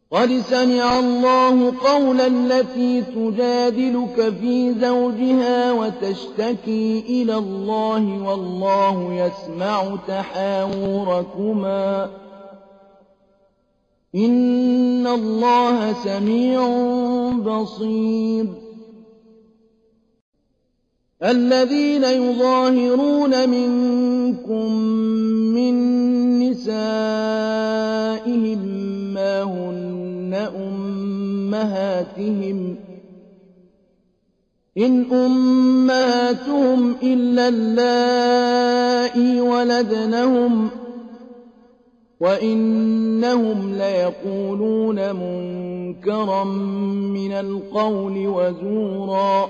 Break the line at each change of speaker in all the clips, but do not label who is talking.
قد سمع الله قول التي تجادلك في زوجها وتشتكي إلى الله والله يسمع تحاوركما إن الله سميع بصير الذين يظاهرون منكم من نسائهم ما هن أمهاتهم إن أمهاتهم إلا اللائي ولدنهم وإنهم ليقولون منكرا من القول وزورا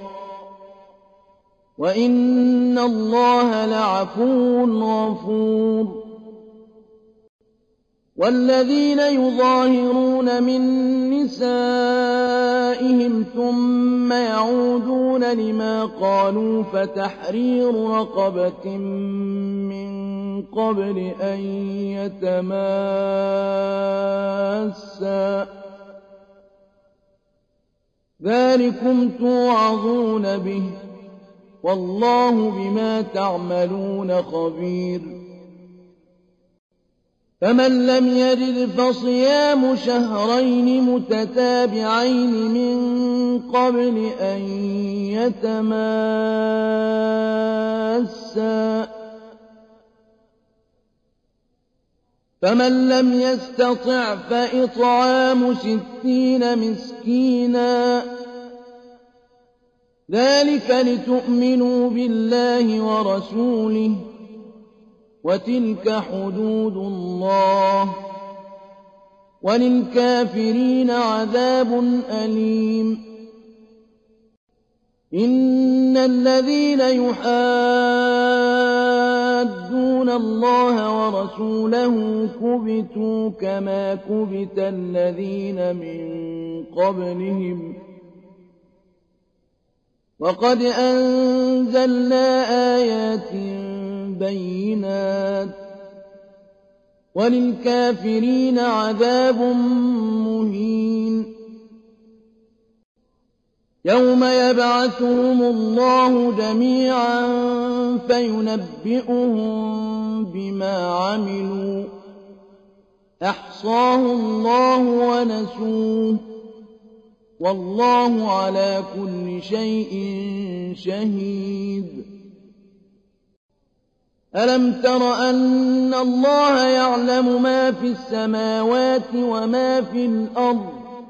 وإن الله لعفو غفور والذين يظاهرون من نسائهم ثم يعودون لما قالوا فتحرير رقبة من قبل أن يتماسا ذلكم توعظون به والله بما تعملون خبير فمن لم يجد فصيام شهرين متتابعين من قبل أن يتماسا فمن لم يستطع فإطعام 60 مسكينا ذلك لتؤمنوا بالله ورسوله وتلك حدود الله وللكافرين عذاب أليم إن الذين يحادون الله ورسوله كبتوا كما كبت الذين من قبلهم وقد أنزلنا آيات بينات وللكافرين عذاب مهين يوم يبعثهم الله جميعا فينبئهم بما عملوا أحصاه الله ونسوه والله على كل شيء شهيد ألم تر أن الله يعلم ما في السماوات وما في الأرض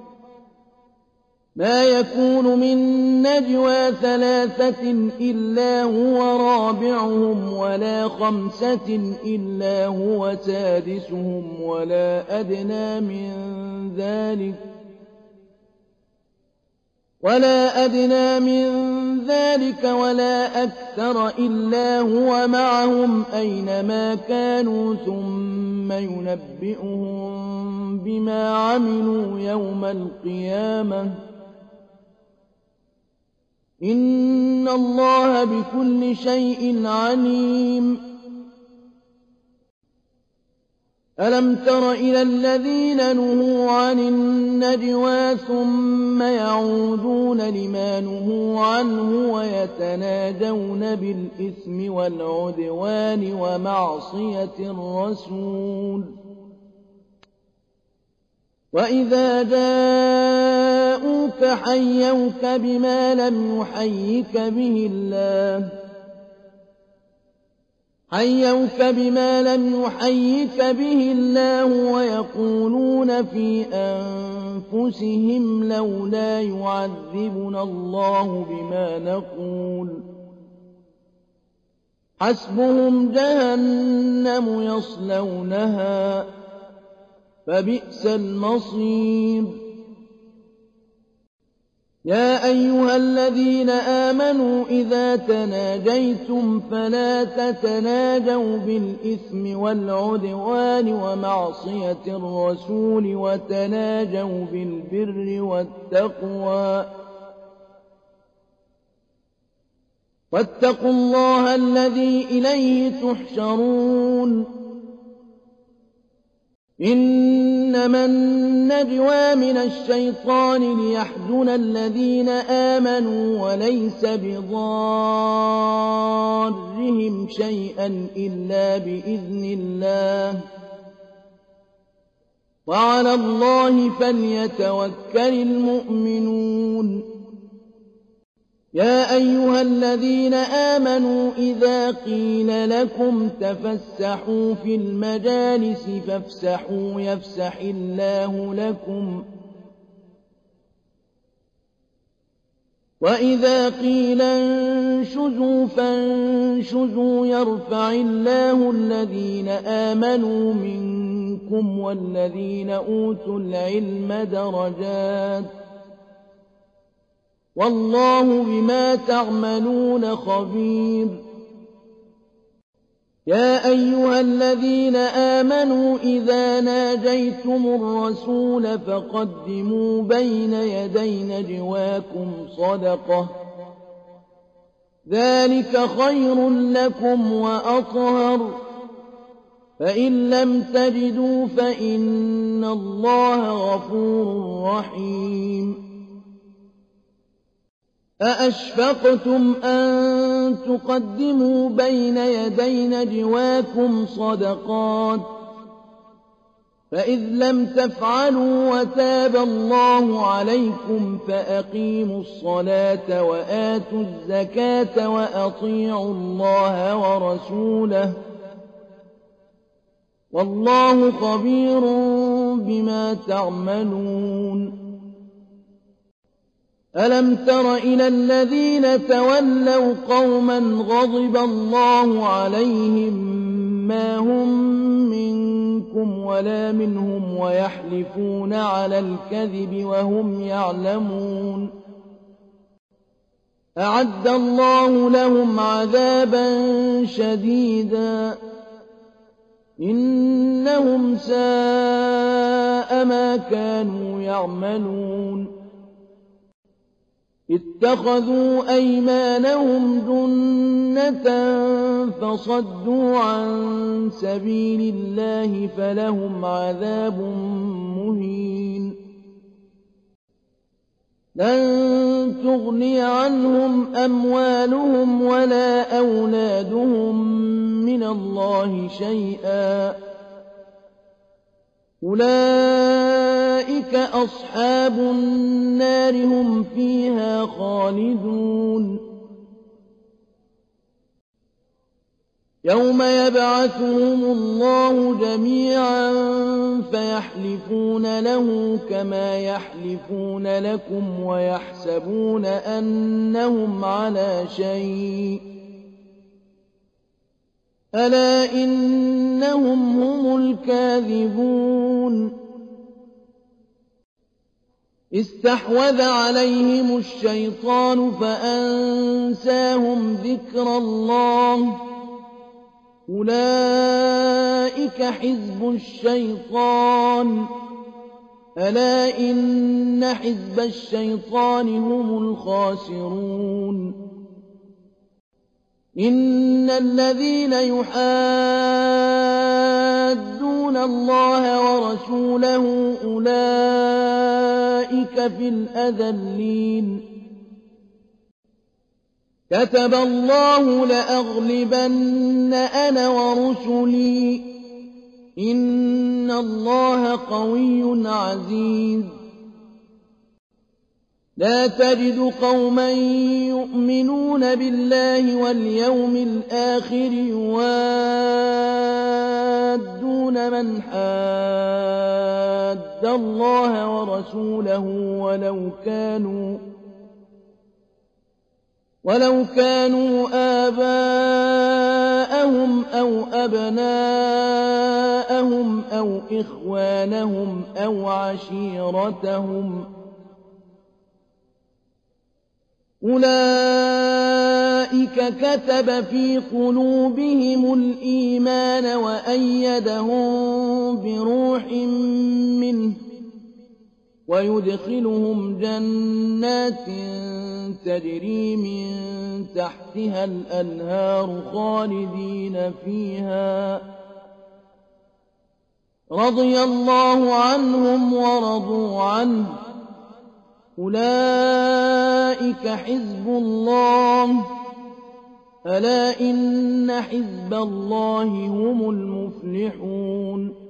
ما يكون من نجوى 3 إلا هو رابعهم ولا 5 إلا هو سادسهم ولا أدنى من ذلك ولا أكثر إلا هو معهم أينما كانوا ثم ينبئهم بما عملوا يوم القيامة إن الله بكل شيء عليم ألم تر إلى الذين نهوا عن النجوى ثم يعودون لما نهوا عنه ويتناجون بالإثم والعدوان ومعصية الرسول وإذا جاءوك حيوك بما لم يحيك به الله ويقولون في أنفسهم لولا يعذبنا الله بما نقول حسبهم جهنم يصلونها فبئس المصير يا أيها الذين آمنوا إذا تناجيتم فلا تتناجوا بالإثم والعدوان ومعصية الرسول وتناجوا بالبر والتقوى واتقوا الله الذي إليه تحشرون إنما النجوى من الشيطان ليحزن الذين آمنوا وليس بضارهم شيئا إلا بإذن الله وعلى الله فليتوكل المؤمنون يا أيها الذين آمنوا إذا قيل لكم تفسحوا في المجالس فافسحوا يفسح الله لكم وإذا قيل انشزوا فانشزوا يرفع الله الذين آمنوا منكم والذين أوتوا العلم درجات والله بما تعملون خبير يا أيها الذين آمنوا إذا ناجيتم الرسول فقدموا بين يدي نجواكم صدقة ذلك خير لكم وأطهر فإن لم تجدوا فإن الله غفور رحيم أأشفقتم أن تقدموا بين يدي نجواكم صدقات فإذ لم تفعلوا وتاب الله عليكم فأقيموا الصلاة وآتوا الزكاة وأطيعوا الله ورسوله والله خبير بما تعملون ألم تر إلى الذين تولوا قوما غضب الله عليهم ما هم منكم ولا منهم ويحلفون على الكذب وهم يعلمون أعد الله لهم عذابا شديدا إنهم ساء ما كانوا يعملون اتخذوا أيمانهم جنة فصدوا عن سبيل الله فلهم عذاب مهين لن تغني عنهم أموالهم ولا أولادهم من الله شيئا أولئك أصحاب النار هم فيها خالدون يوم يبعثهم الله جميعا فيحلفون له كما يحلفون لكم ويحسبون أنهم على شيء ألا إنهم هم الكاذبون استحوذ عليهم الشيطان فأنساهم ذكر الله أولئك حزب الشيطان ألا إن حزب الشيطان هم الخاسرون إن الذين يحادون الله ورسوله أولئك في الأذلين كتب الله لأغلبن أنا ورسلي إن الله قوي عزيز لا تجد قوما يؤمنون بالله واليوم الآخر يوادون من حاد الله ورسوله ولو كانوا آباءهم أو أبناءهم أو إخوانهم أو عشيرتهم أولئك كتب في قلوبهم الإيمان وأيدهم بروح منه ويدخلهم جنات تجري من تحتها الأنهار خالدين فيها رضي الله عنهم ورضوا عنه أولئك حزب الله ألا إن حزب الله هم المفلحون